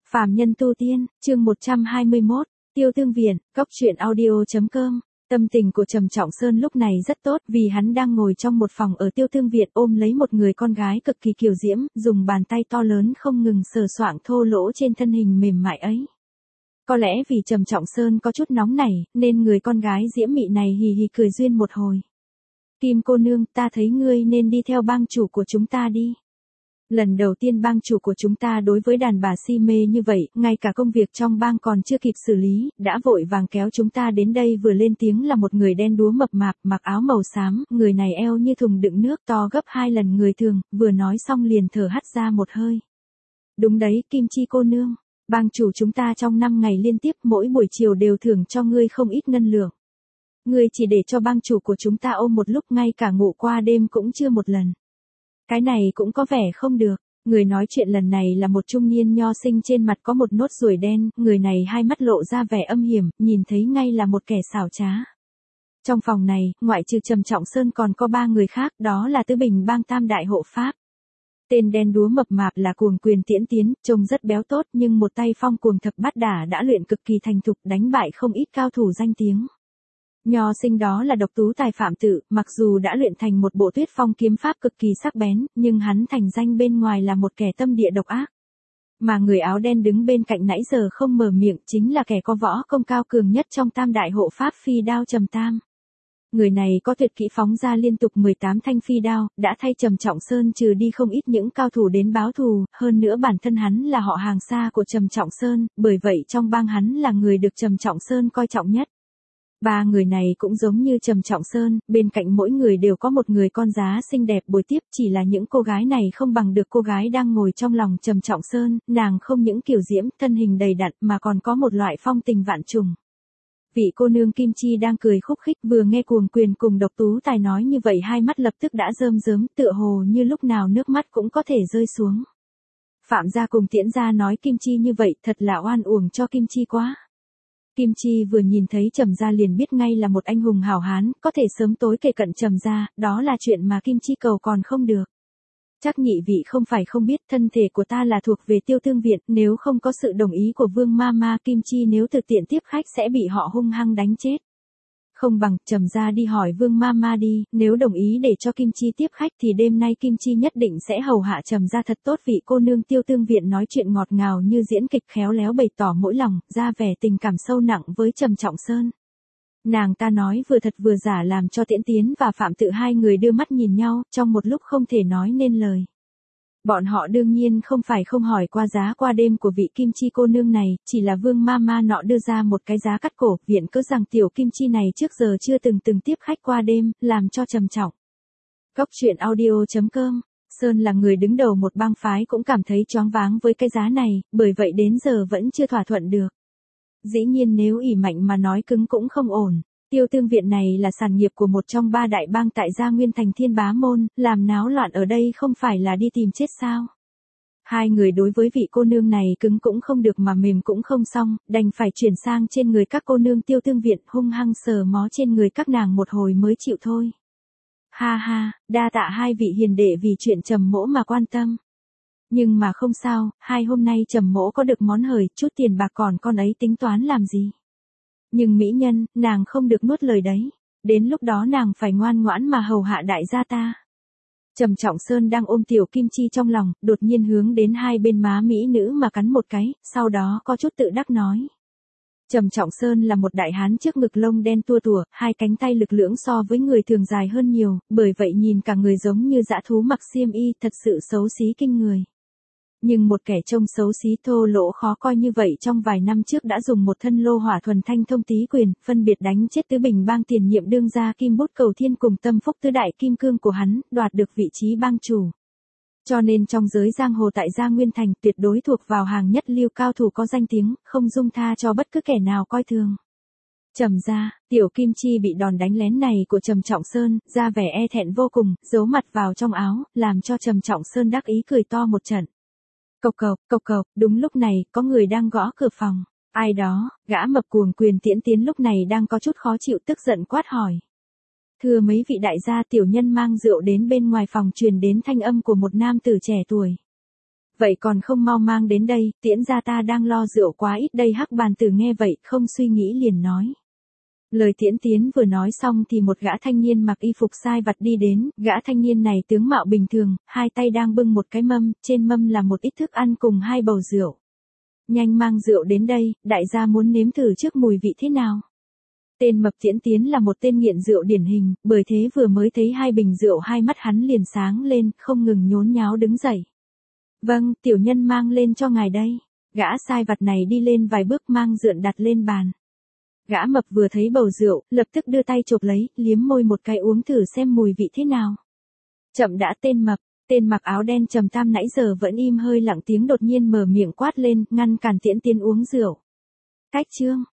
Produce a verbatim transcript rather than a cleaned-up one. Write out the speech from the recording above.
Phàm nhân tu tiên, chương một trăm hai mươi mốt, Tiêu Tương Viện, cốc truyện audio chấm com. Tâm tình của Trầm Trọng Sơn lúc này rất tốt vì hắn đang ngồi trong một phòng ở Tiêu Tương Viện ôm lấy một người con gái cực kỳ kiều diễm, dùng bàn tay to lớn không ngừng sờ soạng thô lỗ trên thân hình mềm mại ấy. Có lẽ vì Trầm Trọng Sơn có chút nóng nảy, nên người con gái diễm mị này hì hì cười duyên một hồi. Kim cô nương, ta thấy ngươi nên đi theo bang chủ của chúng ta đi. Lần đầu tiên bang chủ của chúng ta đối với đàn bà si mê như vậy, ngay cả công việc trong bang còn chưa kịp xử lý, đã vội vàng kéo chúng ta đến đây. Vừa lên tiếng là một người đen đúa mập mạp, mặc áo màu xám, người này eo như thùng đựng nước to gấp hai lần người thường, vừa nói xong liền thở hắt ra một hơi. Đúng đấy, Kim Chi cô nương, bang chủ chúng ta trong năm ngày liên tiếp mỗi buổi chiều đều thưởng cho ngươi không ít ngân lượng. Ngươi chỉ để cho bang chủ của chúng ta ôm một lúc, ngay cả ngủ qua đêm cũng chưa một lần. Cái này cũng có vẻ không được. Người nói chuyện lần này là một trung niên nho sinh, trên mặt có một nốt ruồi đen, người này hai mắt lộ ra vẻ âm hiểm, nhìn thấy ngay là một kẻ xảo trá. Trong phòng này, ngoại trừ Trầm Trọng Sơn còn có ba người khác, đó là Tứ Bình bang tam đại hộ pháp. Tên đen đúa mập mạp là Cuồng Quyền Tiễn Tiến, trông rất béo tốt nhưng một tay phong cuồng thập bát đả đã luyện cực kỳ thành thục, đánh bại không ít cao thủ danh tiếng. Nho sinh đó là Độc Tú Tài Phạm Tự, mặc dù đã luyện thành một bộ Tuyết Phong kiếm pháp cực kỳ sắc bén, nhưng hắn thành danh bên ngoài là một kẻ tâm địa độc ác. Mà người áo đen đứng bên cạnh nãy giờ không mở miệng chính là kẻ có võ công cao cường nhất trong tam đại hộ pháp phi đao Trầm Tam. Người này có tuyệt kỹ phóng ra liên tục mười tám thanh phi đao, đã thay Trầm Trọng Sơn trừ đi không ít những cao thủ đến báo thù, hơn nữa bản thân hắn là họ hàng xa của Trầm Trọng Sơn, bởi vậy trong bang hắn là người được Trầm Trọng Sơn coi trọng nhất. Ba người này cũng giống như Trầm Trọng Sơn, bên cạnh mỗi người đều có một người con giá xinh đẹp bồi tiếp, chỉ là những cô gái này không bằng được cô gái đang ngồi trong lòng Trầm Trọng Sơn, nàng không những kiều diễm, thân hình đầy đặn mà còn có một loại phong tình vạn trùng. Vị cô nương Kim Chi đang cười khúc khích, vừa nghe Cuồng Quyền cùng Độc Tú Tài nói như vậy hai mắt lập tức đã rơm rớm, tựa hồ như lúc nào nước mắt cũng có thể rơi xuống. Phạm gia cùng Tiễn gia nói Kim Chi như vậy thật là oan uổng cho Kim Chi quá. Kim Chi vừa nhìn thấy Trầm gia liền biết ngay là một anh hùng hảo hán, có thể sớm tối kề cận Trầm gia, đó là chuyện mà Kim Chi cầu còn không được. Chắc nhị vị không phải không biết, thân thể của ta là thuộc về Tiêu Tương Viện, nếu không có sự đồng ý của Vương Mama, Kim Chi nếu thực tiện tiếp khách sẽ bị họ hung hăng đánh chết. Không bằng, Trầm gia đi hỏi Vương Mama đi, nếu đồng ý để cho Kim Chi tiếp khách thì đêm nay Kim Chi nhất định sẽ hầu hạ Trầm gia thật tốt. Vị cô nương Tiêu Tương Viện nói chuyện ngọt ngào như diễn kịch, khéo léo bày tỏ mỗi lòng, ra vẻ tình cảm sâu nặng với Trầm Trọng Sơn. Nàng ta nói vừa thật vừa giả làm cho Tiễn Tiến và Phạm Tự hai người đưa mắt nhìn nhau, trong một lúc không thể nói nên lời. Bọn họ đương nhiên không phải không hỏi qua giá qua đêm của vị Kim Chi cô nương này, chỉ là Vương Mama nọ đưa ra một cái giá cắt cổ, viện cớ rằng tiểu Kim Chi này trước giờ chưa từng từng tiếp khách qua đêm, làm cho Trầm Trọng. Cốc truyện audio chấm com. Sơn là người đứng đầu một bang phái cũng cảm thấy choáng váng với cái giá này, bởi vậy đến giờ vẫn chưa thỏa thuận được. Dĩ nhiên nếu ỷ mạnh mà nói cứng cũng không ổn. Tiêu Tương Viện này là sản nghiệp của một trong ba đại bang tại Gia Nguyên thành Thiên Bá Môn, làm náo loạn ở đây không phải là đi tìm chết sao? Hai người đối với vị cô nương này cứng cũng không được mà mềm cũng không xong, đành phải chuyển sang trên người các cô nương Tiêu Tương Viện, hung hăng sờ mó trên người các nàng một hồi mới chịu thôi. Ha ha, đa tạ hai vị hiền đệ vì chuyện Trầm mỗ mà quan tâm. Nhưng mà không sao, hai hôm nay Trầm mỗ có được món hời, chút tiền bạc còn con ấy tính toán làm gì? Nhưng mỹ nhân, nàng không được nuốt lời đấy. Đến lúc đó nàng phải ngoan ngoãn mà hầu hạ đại gia ta. Trầm Trọng Sơn đang ôm tiểu Kim Chi trong lòng, đột nhiên hướng đến hai bên má mỹ nữ mà cắn một cái, sau đó có chút tự đắc nói. Trầm Trọng Sơn là một đại hán trước ngực lông đen tua tủa, hai cánh tay lực lưỡng so với người thường dài hơn nhiều, bởi vậy nhìn cả người giống như dã thú mặc xiêm y, thật sự xấu xí kinh người. Nhưng một kẻ trông xấu xí thô lỗ khó coi như vậy trong vài năm trước đã dùng một thân lô hỏa thuần thanh thông tý quyền, phân biệt đánh chết Tứ Bình bang tiền nhiệm đương gia Kim Bút Cầu Thiên cùng Tâm Phúc tứ đại kim cương của hắn, đoạt được vị trí bang chủ. Cho nên trong giới giang hồ tại Gia Nguyên thành tuyệt đối thuộc vào hàng nhất lưu cao thủ có danh tiếng, không dung tha cho bất cứ kẻ nào coi thường. Trầm gia, tiểu Kim Chi bị đòn đánh lén này của Trầm Trọng Sơn, ra vẻ e thẹn vô cùng, giấu mặt vào trong áo, làm cho Trầm Trọng Sơn đắc ý cười to một trận. Cộc cộc, cộc cộc, đúng lúc này, có người đang gõ cửa phòng. Ai đó, gã mập Cuồng Quyền Tiễn Tiến lúc này đang có chút khó chịu tức giận quát hỏi. Thưa mấy vị đại gia, tiểu nhân mang rượu đến. Bên ngoài phòng truyền đến thanh âm của một nam tử trẻ tuổi. Vậy còn không mau mang đến đây, Tiễn gia ta đang lo rượu quá ít đây. Hắc bàn tử nghe vậy, không suy nghĩ liền nói. Lời Tiễn Tiến vừa nói xong thì một gã thanh niên mặc y phục sai vặt đi đến, gã thanh niên này tướng mạo bình thường, hai tay đang bưng một cái mâm, trên mâm là một ít thức ăn cùng hai bầu rượu. Nhanh mang rượu đến đây, đại gia muốn nếm thử trước mùi vị thế nào. Tên mập Tiễn Tiến là một tên nghiện rượu điển hình, bởi thế vừa mới thấy hai bình rượu hai mắt hắn liền sáng lên, không ngừng nhốn nháo đứng dậy. Vâng, tiểu nhân mang lên cho ngài đây. Gã sai vặt này đi lên vài bước mang rượu đặt lên bàn. Gã mập vừa thấy bầu rượu, lập tức đưa tay chộp lấy, liếm môi một cái uống thử xem mùi vị thế nào. Chậm đã tên mập, tên mặc áo đen trầm tam nãy giờ vẫn im hơi lặng tiếng đột nhiên mở miệng quát lên, ngăn cản Tiễn Tiến uống rượu. Cách chương.